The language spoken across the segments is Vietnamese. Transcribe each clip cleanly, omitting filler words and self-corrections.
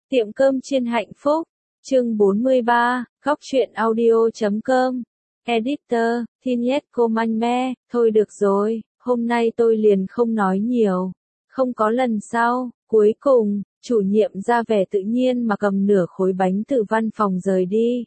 Tiệm cơm chiên hạnh phúc, chương 43, góc truyện audio.com, editor, Thinet Comanme, thôi được rồi, hôm nay tôi liền không nói nhiều, không có lần sau, cuối cùng, chủ nhiệm ra vẻ tự nhiên mà cầm nửa khối bánh từ văn phòng rời đi.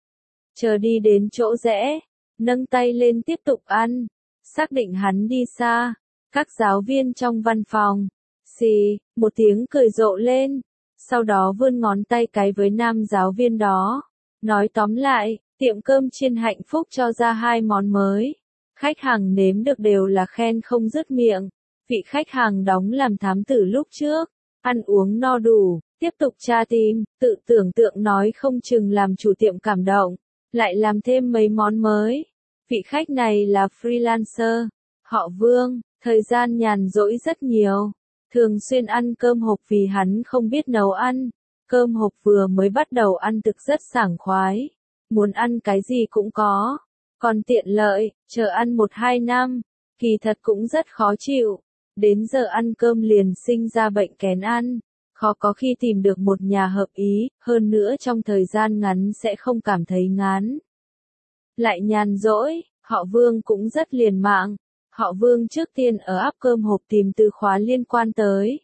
Chờ đi đến chỗ rẽ, nâng tay lên tiếp tục ăn, xác định hắn đi xa, các giáo viên trong văn phòng, xì, một tiếng cười rộ lên. Sau đó vươn ngón tay cái với nam giáo viên đó. Nói tóm lại, tiệm cơm chiên hạnh phúc cho ra 2 món mới. Khách hàng nếm được đều là khen không dứt miệng. Vị khách hàng đóng làm thám tử lúc trước. Ăn uống no đủ, tiếp tục tra tìm, tự tưởng tượng nói không chừng làm chủ tiệm cảm động. Lại làm thêm mấy món mới. Vị khách này là freelancer. Họ Vương, thời gian nhàn rỗi rất nhiều. Thường xuyên ăn cơm hộp vì hắn không biết nấu ăn. Cơm hộp vừa mới bắt đầu ăn thực rất sảng khoái. Muốn ăn cái gì cũng có. Còn tiện lợi, chờ ăn 1-2 năm, kỳ thật cũng rất khó chịu. Đến giờ ăn cơm liền sinh ra bệnh kén ăn. Khó có khi tìm được một nhà hợp ý, hơn nữa trong thời gian ngắn sẽ không cảm thấy ngán. Lại nhàn rỗi, họ Vương cũng rất liền mạng. Họ Vương trước tiên ở app cơm hộp tìm từ khóa liên quan tới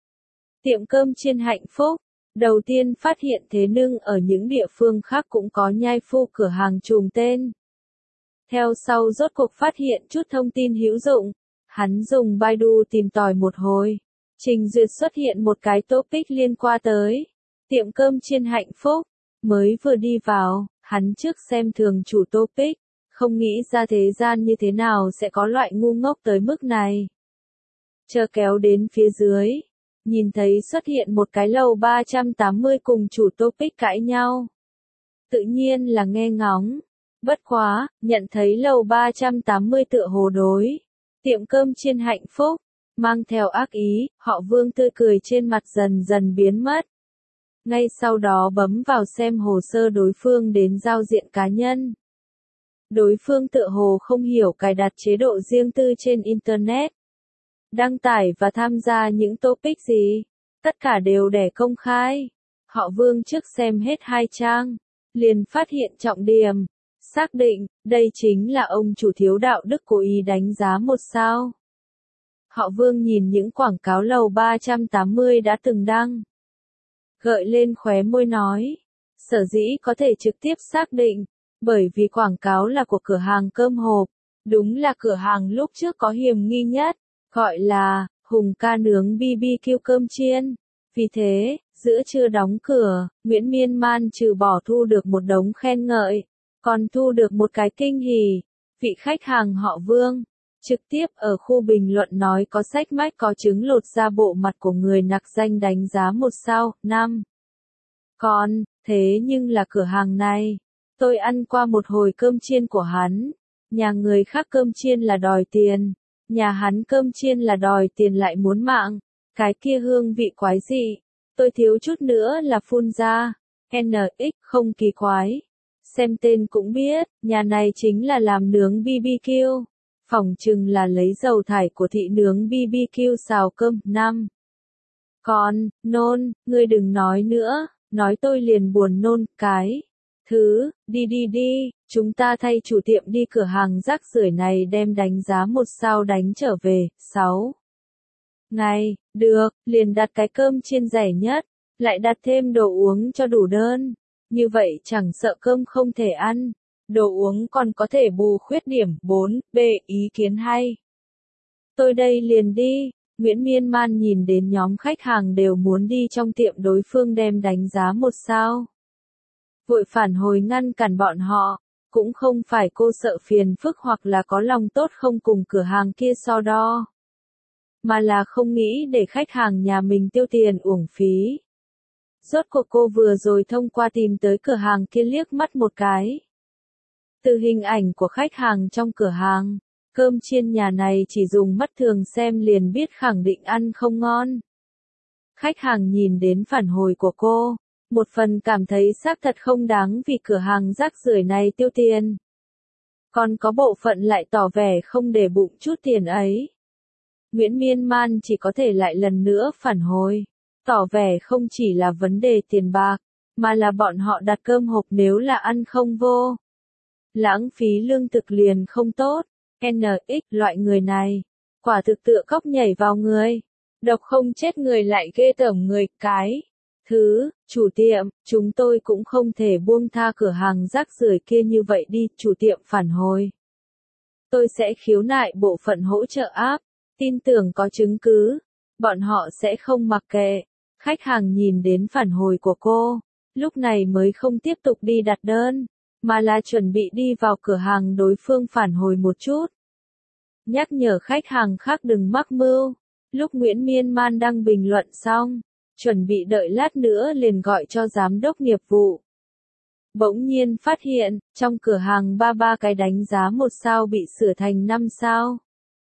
tiệm cơm chiên hạnh phúc. Đầu tiên phát hiện thế nhưng ở những địa phương khác cũng có nhai phu cửa hàng trùng tên. Theo sau rốt cuộc phát hiện chút thông tin hữu dụng. Hắn dùng Baidu tìm tòi một hồi. Trình duyệt xuất hiện một cái topic liên quan tới tiệm cơm chiên hạnh phúc. Mới vừa đi vào, hắn trước xem thường chủ topic. Không nghĩ ra thế gian như thế nào sẽ có loại ngu ngốc tới mức này. Chờ kéo đến phía dưới, nhìn thấy xuất hiện một cái lầu 380 cùng chủ topic cãi nhau. Tự nhiên là nghe ngóng. Bất quá, nhận thấy lầu 380 tựa hồ đối. Tiệm cơm chiên hạnh phúc, mang theo ác ý, họ Vương tươi cười trên mặt dần dần biến mất. Ngay sau đó bấm vào xem hồ sơ đối phương đến giao diện cá nhân. Đối phương tựa hồ không hiểu cài đặt chế độ riêng tư trên Internet. Đăng tải và tham gia những topic gì, tất cả đều để công khai. Họ Vương trước xem hết 2 trang, liền phát hiện trọng điểm, xác định, đây chính là ông chủ thiếu đạo đức cố ý đánh giá 1 sao. Họ Vương nhìn những quảng cáo lầu 380 đã từng đăng. Gợi lên khóe môi nói, sở dĩ có thể trực tiếp xác định. Bởi vì quảng cáo là của cửa hàng cơm hộp, đúng là cửa hàng lúc trước có hiểm nghi nhất, gọi là Hùng Ca Nướng BBQ cơm chiên. Vì thế, giữa trưa đóng cửa, Nguyễn Miên Man trừ bỏ thu được một đống khen ngợi, còn thu được một cái kinh hỉ. Vị khách hàng họ Vương, trực tiếp ở khu bình luận nói có sách mách có chứng lột ra bộ mặt của người nặc danh đánh giá 1 sao, 5. Còn, thế nhưng là cửa hàng này. Tôi ăn qua một hồi cơm chiên của hắn. Nhà người khác cơm chiên là đòi tiền. Nhà hắn cơm chiên là đòi tiền lại muốn mạng. Cái kia hương vị quái dị. Tôi thiếu chút nữa là phun ra. NX không kỳ quái. Xem tên cũng biết, nhà này chính là làm nướng BBQ. Phỏng chừng là lấy dầu thải của thị nướng BBQ xào cơm. 5. Còn, nôn, ngươi đừng nói nữa. Nói tôi liền buồn nôn, cái. Đi, chúng ta thay chủ tiệm đi cửa hàng rác rưởi này đem đánh giá 1 sao đánh trở về. 6. Ngày, được, liền đặt cái cơm chiên rẻ nhất, lại đặt thêm đồ uống cho đủ đơn. Như vậy chẳng sợ cơm không thể ăn, đồ uống còn có thể bù khuyết điểm. 4B ý kiến hay. Tôi đây liền đi. Nguyễn Miên Man nhìn đến nhóm khách hàng đều muốn đi trong tiệm đối phương đem đánh giá 1 sao. Vội phản hồi ngăn cản bọn họ, cũng không phải cô sợ phiền phức hoặc là có lòng tốt không cùng cửa hàng kia so đo, mà là không nghĩ để khách hàng nhà mình tiêu tiền uổng phí. Rốt cuộc cô vừa rồi thông qua tìm tới cửa hàng kia liếc mắt một cái. Từ hình ảnh của khách hàng trong cửa hàng, cơm chiên nhà này chỉ dùng mắt thường xem liền biết khẳng định ăn không ngon. Khách hàng nhìn đến phản hồi của cô. Một phần cảm thấy xác thật không đáng vì cửa hàng rác rưởi này tiêu tiền. Còn có bộ phận lại tỏ vẻ không để bụng chút tiền ấy. Nguyễn Miên Man chỉ có thể lại lần nữa phản hồi. tỏ vẻ không chỉ là vấn đề tiền bạc, mà là bọn họ đặt cơm hộp nếu là ăn không vô. Lãng phí lương thực liền không tốt, NX loại người này, quả thực tựa cóc nhảy vào người, độc không chết người lại ghê tởm người, cái. Chủ tiệm, chúng tôi cũng không thể buông tha cửa hàng rác rưởi kia như vậy đi, chủ tiệm phản hồi. Tôi sẽ khiếu nại bộ phận hỗ trợ app, tin tưởng có chứng cứ, bọn họ sẽ không mặc kệ. Khách hàng nhìn đến phản hồi của cô, lúc này mới không tiếp tục đi đặt đơn, mà là chuẩn bị đi vào cửa hàng đối phương phản hồi một chút. Nhắc nhở khách hàng khác đừng mắc mưu, lúc Nguyễn Miên Man đăng bình luận xong, chuẩn bị đợi lát nữa liền gọi cho giám đốc nghiệp vụ. Bỗng nhiên phát hiện, trong cửa hàng ba cái đánh giá 1 sao bị sửa thành 5 sao.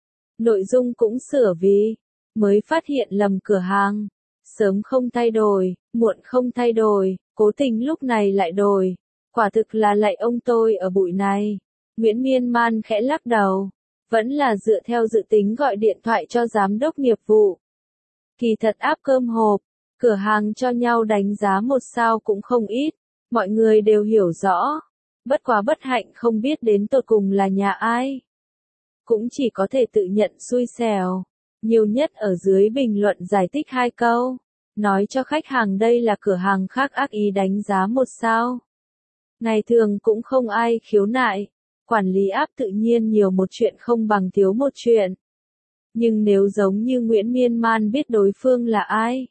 Nội dung cũng sửa vì, mới phát hiện lầm cửa hàng. Sớm không thay đổi, muộn không thay đổi, cố tình lúc này lại đổi. Quả thực là lạy ông tôi ở bụi này. Nguyễn Miên Man khẽ lắc đầu. Vẫn là dựa theo dự tính gọi điện thoại cho giám đốc nghiệp vụ. Kỳ thật áp cơm hộp, cửa hàng cho nhau đánh giá 1 sao cũng không ít. Mọi người đều hiểu rõ. Bất quá bất hạnh không biết đến tột cùng là nhà ai. Cũng chỉ có thể tự nhận xui xẻo. Nhiều nhất ở dưới bình luận giải thích 2 câu. Nói cho khách hàng đây là cửa hàng khác ác ý đánh giá 1 sao. Ngày thường cũng không ai khiếu nại. Quản lý app tự nhiên nhiều một chuyện không bằng thiếu một chuyện. Nhưng nếu giống như Nguyễn Miên Man biết đối phương là ai,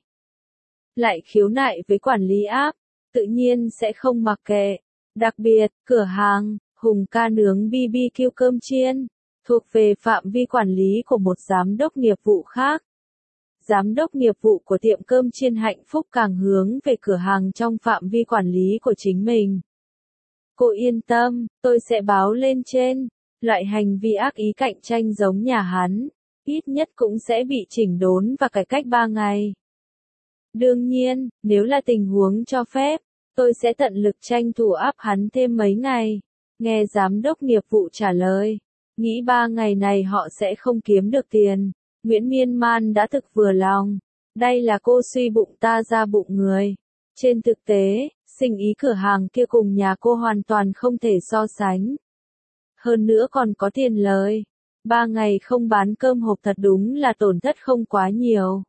lại khiếu nại với quản lý app, tự nhiên sẽ không mặc kệ. Đặc biệt, cửa hàng Hùng Ca nướng BBQ cơm chiên thuộc về phạm vi quản lý của một giám đốc nghiệp vụ khác. Giám đốc nghiệp vụ của tiệm cơm chiên Hạnh Phúc càng hướng về cửa hàng trong phạm vi quản lý của chính mình. Cô yên tâm, tôi sẽ báo lên trên. Loại hành vi ác ý cạnh tranh giống nhà hắn, ít nhất cũng sẽ bị chỉnh đốn và cải cách 3 ngày. Đương nhiên, nếu là tình huống cho phép, tôi sẽ tận lực tranh thủ áp hắn thêm mấy ngày. Nghe giám đốc nghiệp vụ trả lời, nghĩ 3 ngày này họ sẽ không kiếm được tiền. Nguyễn Miên Man đã thực vừa lòng. Đây là cô suy bụng ta ra bụng người. Trên thực tế, sinh ý cửa hàng kia cùng nhà cô hoàn toàn không thể so sánh. Hơn nữa còn có tiền lời. 3 ngày không bán cơm hộp thật đúng là tổn thất không quá nhiều.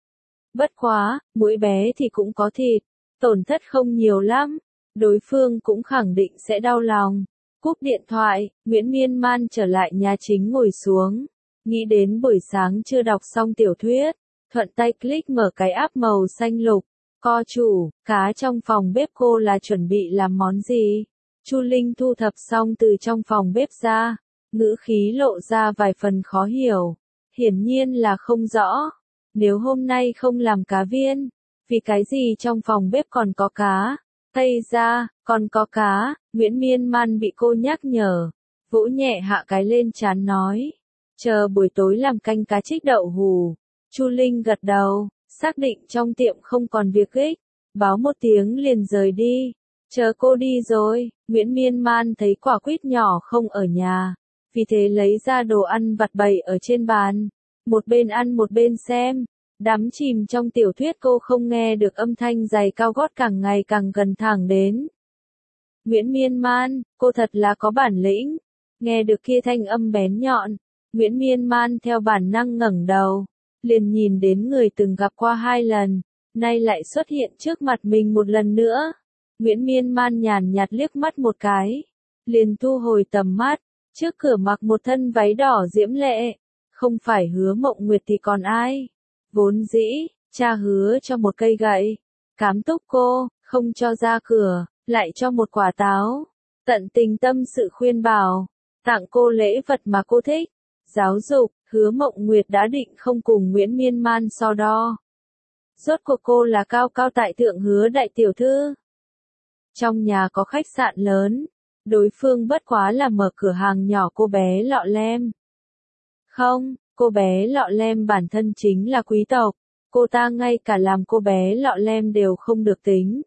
Bất quá, mũi bé thì cũng có thịt. Tổn thất không nhiều lắm. Đối phương cũng khẳng định sẽ đau lòng. Cúp điện thoại, Nguyễn Miên Man trở lại nhà chính ngồi xuống. Nghĩ đến buổi sáng chưa đọc xong tiểu thuyết. Thuận tay click mở cái app màu xanh lục. Co chủ, cá trong phòng bếp cô là chuẩn bị làm món gì? Chu Linh thu thập xong từ trong phòng bếp ra. Ngữ khí lộ ra vài phần khó hiểu. Hiển nhiên là không rõ. Nếu hôm nay không làm cá viên, vì cái gì trong phòng bếp còn có cá? Tây ra, còn có cá. Nguyễn Miên Man bị cô nhắc nhở. Vỗ nhẹ hạ cái lên trán nói. Chờ buổi tối làm canh cá trích đậu hù. Chu Linh gật đầu, xác định trong tiệm không còn việc ích. Báo một tiếng liền rời đi. Chờ cô đi rồi, Nguyễn Miên Man thấy quả quýt nhỏ không ở nhà. Vì thế lấy ra đồ ăn vặt bày ở trên bàn. Một bên ăn một bên xem. Đắm chìm trong tiểu thuyết cô không nghe được âm thanh giày cao gót càng ngày càng gần thẳng đến. Nguyễn Miên Man, cô thật là có bản lĩnh. Nghe được kia thanh âm bén nhọn. Nguyễn Miên Man theo bản năng ngẩng đầu. Liền nhìn đến người từng gặp qua 2 lần. Nay lại xuất hiện trước mặt mình một lần nữa. Nguyễn Miên Man nhàn nhạt liếc mắt một cái. Liền thu hồi tầm mắt. Trước cửa mặc một thân váy đỏ diễm lệ. Không phải Hứa Mộng Nguyệt thì còn ai? Vốn dĩ, cha hứa cho một cây gậy. Cám túc cô, không cho ra cửa, lại cho một quả táo. Tận tình tâm sự khuyên bảo. Tặng cô lễ vật mà cô thích. Giáo dục, Hứa Mộng Nguyệt đã định không cùng Nguyễn Miên Man so đo. Rốt cuộc cô là cao cao tại thượng Hứa đại tiểu thư. Trong nhà có khách sạn lớn. Đối phương bất quá là mở cửa hàng nhỏ cô bé Lọ Lem. Không, cô bé Lọ Lem bản thân chính là quý tộc. Cô ta ngay cả làm cô bé Lọ Lem đều không được tính.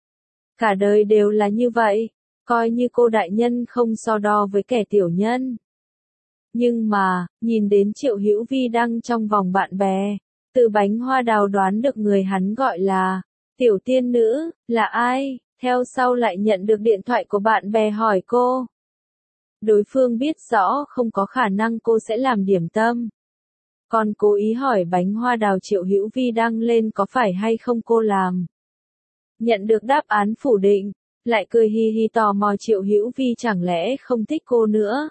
Cả đời đều là như vậy. Coi như cô đại nhân không so đo với kẻ tiểu nhân. Nhưng mà, nhìn đến Triệu Hữu Vi đăng trong vòng bạn bè. Từ bánh hoa đào đoán được người hắn gọi là tiểu tiên nữ, là ai, theo sau lại nhận được điện thoại của bạn bè hỏi cô. Đối phương biết rõ không có khả năng cô sẽ làm điểm tâm. Còn cố ý hỏi bánh hoa đào Triệu Hữu Vi đăng lên có phải hay không cô làm. Nhận được đáp án phủ định, lại cười hi hi tò mò Triệu Hữu Vi chẳng lẽ không thích cô nữa.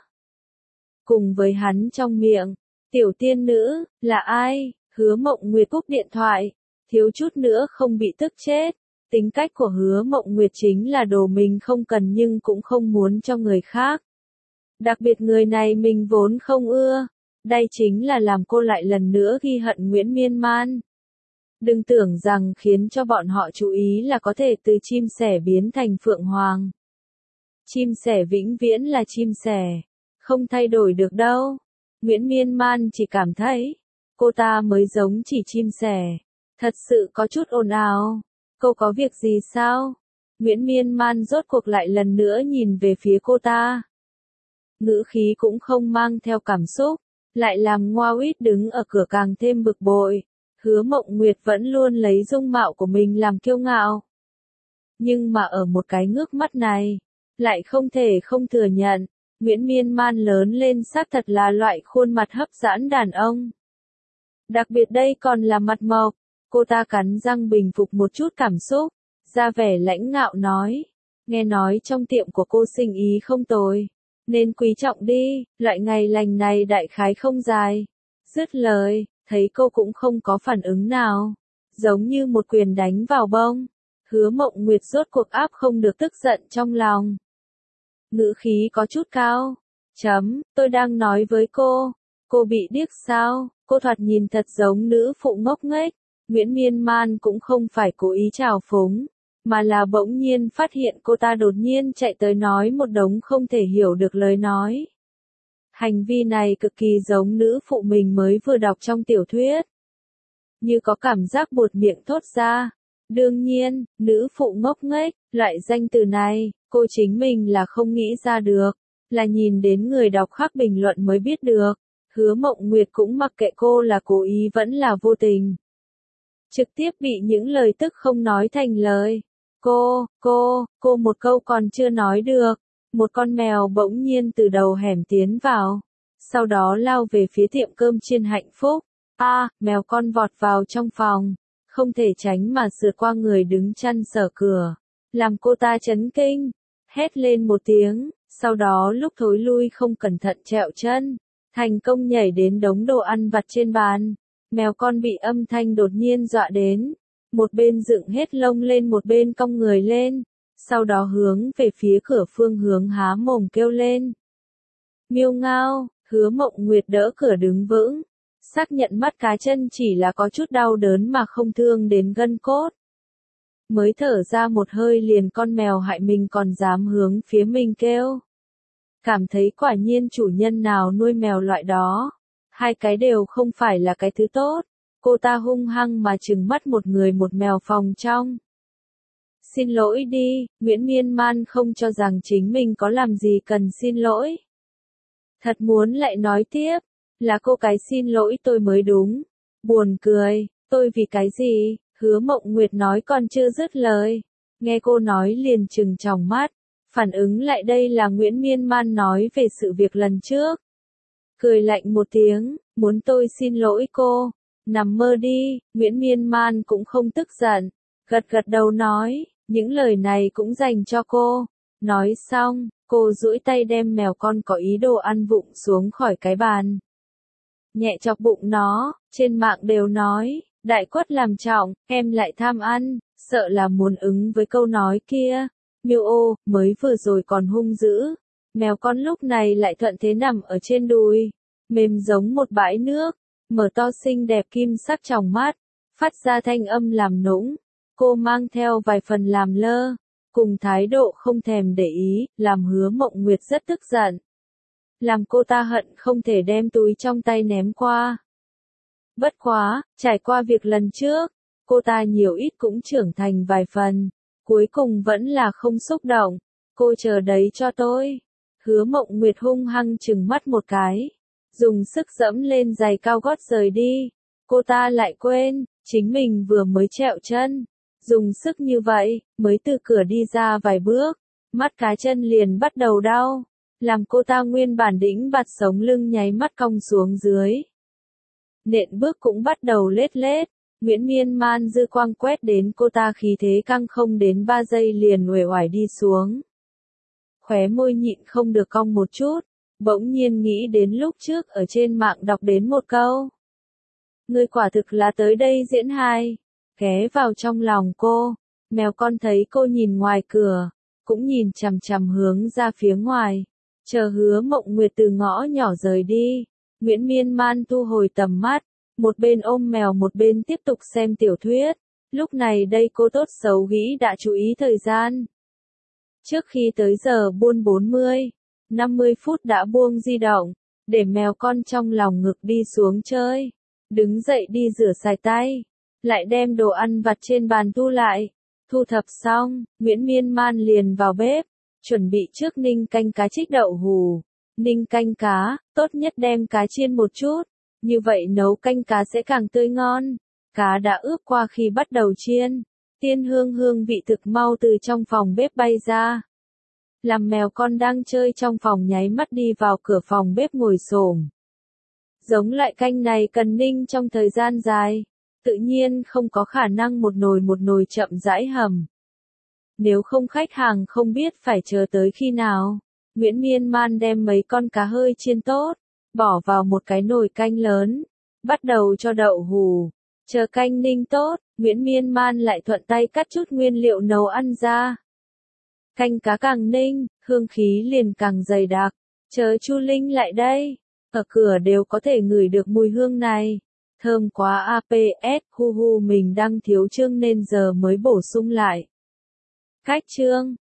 Cùng với hắn trong miệng, tiểu tiên nữ, là ai, Hứa Mộng Nguyệt cúp điện thoại, thiếu chút nữa không bị tức chết. Tính cách của Hứa Mộng Nguyệt chính là đồ mình không cần nhưng cũng không muốn cho người khác. Đặc biệt người này mình vốn không ưa. Đây chính là làm cô lại lần nữa ghi hận Nguyễn Miên Man. Đừng tưởng rằng khiến cho bọn họ chú ý là có thể từ chim sẻ biến thành phượng hoàng. Chim sẻ vĩnh viễn là chim sẻ, không thay đổi được đâu. Nguyễn Miên Man chỉ cảm thấy, cô ta mới giống chỉ chim sẻ. Thật sự có chút ồn ào. Cô có việc gì sao? Nguyễn Miên Man rốt cuộc lại lần nữa nhìn về phía cô ta. Ngữ khí cũng không mang theo cảm xúc, lại làm Ngoa Uýt đứng ở cửa càng thêm bực bội. Hứa Mộng Nguyệt vẫn luôn lấy dung mạo của mình làm kiêu ngạo. Nhưng mà ở một cái ngước mắt này, lại không thể không thừa nhận, Nguyễn Miên Man lớn lên xác thật là loại khuôn mặt hấp dẫn đàn ông. Đặc biệt đây còn là mặt mộc, cô ta cắn răng bình phục một chút cảm xúc, ra vẻ lãnh ngạo nói, nghe nói trong tiệm của cô sinh ý không tồi, nên quý trọng đi, loại ngày lành này đại khái không dài. Dứt lời, thấy cô cũng không có phản ứng nào, giống như một quyền đánh vào bông. Hứa Mộng Nguyệt rốt cuộc áp không được tức giận trong lòng. Ngữ khí có chút cao. Tôi đang nói với cô bị điếc sao, cô thoạt nhìn thật giống nữ phụ ngốc nghếch. Nguyễn Miên Man cũng không phải cố ý trào phúng, mà là bỗng nhiên phát hiện cô ta đột nhiên chạy tới nói một đống không thể hiểu được lời nói. Hành vi này cực kỳ giống nữ phụ mình mới vừa đọc trong tiểu thuyết. Như có cảm giác buột miệng thốt ra. Đương nhiên, nữ phụ ngốc nghếch, loại danh từ này, cô chính mình là không nghĩ ra được, là nhìn đến người đọc khác bình luận mới biết được. Hứa Mộng Nguyệt cũng mặc kệ cô là cố ý vẫn là vô tình. Trực tiếp bị những lời tức không nói thành lời. Cô một câu còn chưa nói được. Một con mèo bỗng nhiên từ đầu hẻm tiến vào. Sau đó lao về phía tiệm cơm chiên Hạnh Phúc. Mèo con vọt vào trong phòng. Không thể tránh mà sượt qua người đứng chăn sở cửa. Làm cô ta chấn kinh. Hét lên một tiếng. Sau đó lúc thối lui không cẩn thận trẹo chân. Thành công nhảy đến đống đồ ăn vặt trên bàn. Mèo con bị âm thanh đột nhiên dọa đến. Một bên dựng hết lông lên một bên cong người lên. Sau đó hướng về phía cửa phương hướng há mồm kêu lên. Miêu ngao, Hứa Mộng Nguyệt đỡ cửa đứng vững. Xác nhận mắt cá chân chỉ là có chút đau đớn mà không thương đến gân cốt. Mới thở ra một hơi liền con mèo hại mình còn dám hướng phía mình kêu. Cảm thấy quả nhiên chủ nhân nào nuôi mèo loại đó. Hai cái đều không phải là cái thứ tốt. Cô ta hung hăng mà trừng mắt một người một mèo phòng trong. Xin lỗi đi, Nguyễn Miên Man không cho rằng chính mình có làm gì cần xin lỗi. Thật muốn lại nói tiếp, là cô cái xin lỗi tôi mới đúng. Buồn cười, tôi vì cái gì, Hứa Mộng Nguyệt nói còn chưa dứt lời. Nghe cô nói liền trừng tròng mắt, phản ứng lại đây là Nguyễn Miên Man nói về sự việc lần trước. Cười lạnh một tiếng, muốn tôi xin lỗi cô. Nằm mơ đi, Nguyễn Miên Man cũng không tức giận, gật gật đầu nói, những lời này cũng dành cho cô. Nói xong, cô duỗi tay đem mèo con có ý đồ ăn vụng xuống khỏi cái bàn. Nhẹ chọc bụng nó, trên mạng đều nói, đại quất làm trọng, em lại tham ăn, sợ là muốn ứng với câu nói kia. Miêu ô, mới vừa rồi còn hung dữ. Mèo con lúc này lại thuận thế nằm ở trên đùi, mềm giống một bãi nước. Mở to xinh đẹp kim sắc tròng mắt, phát ra thanh âm làm nũng. Cô mang theo vài phần làm lơ, cùng thái độ không thèm để ý, làm Hứa Mộng Nguyệt rất tức giận. Làm cô ta hận không thể đem túi trong tay ném qua. Bất quá, trải qua việc lần trước, cô ta nhiều ít cũng trưởng thành vài phần, cuối cùng vẫn là không xúc động. Cô chờ đấy cho tôi. Hứa Mộng Nguyệt hung hăng trừng mắt một cái. Dùng sức dẫm lên giày cao gót rời đi. cô ta lại quên, chính mình vừa mới trẹo chân. Dùng sức như vậy, mới từ cửa đi ra vài bước, mắt cá chân liền bắt đầu đau, làm cô ta nguyên bản đĩnh bạt sống lưng nháy mắt cong xuống dưới. Nện bước cũng bắt đầu lết lết, Nguyễn Miên Man dư quang quét đến cô ta khí thế căng không đến 3 giây liền uể oải đi xuống. Khóe môi nhịn không được cong một chút, bỗng nhiên nghĩ đến lúc trước ở trên mạng đọc đến một câu. Ngươi quả thực là tới đây diễn hài, ghé vào trong lòng cô, mèo con thấy cô nhìn ngoài cửa, cũng nhìn chằm chằm hướng ra phía ngoài, chờ Hứa Mộng Nguyệt từ ngõ nhỏ rời đi, Nguyễn Miên Man thu hồi tầm mắt, một bên ôm mèo một bên tiếp tục xem tiểu thuyết, lúc này đây cô tốt xấu nghĩ đã chú ý thời gian. Trước khi tới giờ buôn 50 phút đã buông di động, để mèo con trong lòng ngực đi xuống chơi, đứng dậy đi rửa sạch tay, lại đem đồ ăn vặt trên bàn thu lại. Thu thập xong, Nguyễn Miên Man liền vào bếp, chuẩn bị trước ninh canh cá trích đậu hù. Ninh canh cá, tốt nhất đem cá chiên một chút, như vậy nấu canh cá sẽ càng tươi ngon. Cá đã ướp qua khi bắt đầu chiên, tiên hương vị thực mau từ trong phòng bếp bay ra. Làm mèo con đang chơi trong phòng nháy mắt đi vào cửa phòng bếp ngồi xổm. Giống loại canh này cần ninh trong thời gian dài, tự nhiên không có khả năng một nồi chậm rãi hầm. Nếu không khách hàng không biết phải chờ tới khi nào, Nguyễn Miên Man đem mấy con cá hơi chiên tốt, bỏ vào một cái nồi canh lớn, bắt đầu cho đậu hù. Chờ canh ninh tốt, Nguyễn Miên Man lại thuận tay cắt chút nguyên liệu nấu ăn ra. Canh cá càng ninh, hương khí liền càng dày đặc. Chờ Chu Linh lại đây, ở cửa đều có thể ngửi được mùi hương này. Thơm quá APS, hu hu mình đang thiếu chương nên giờ mới bổ sung lại. Cách chương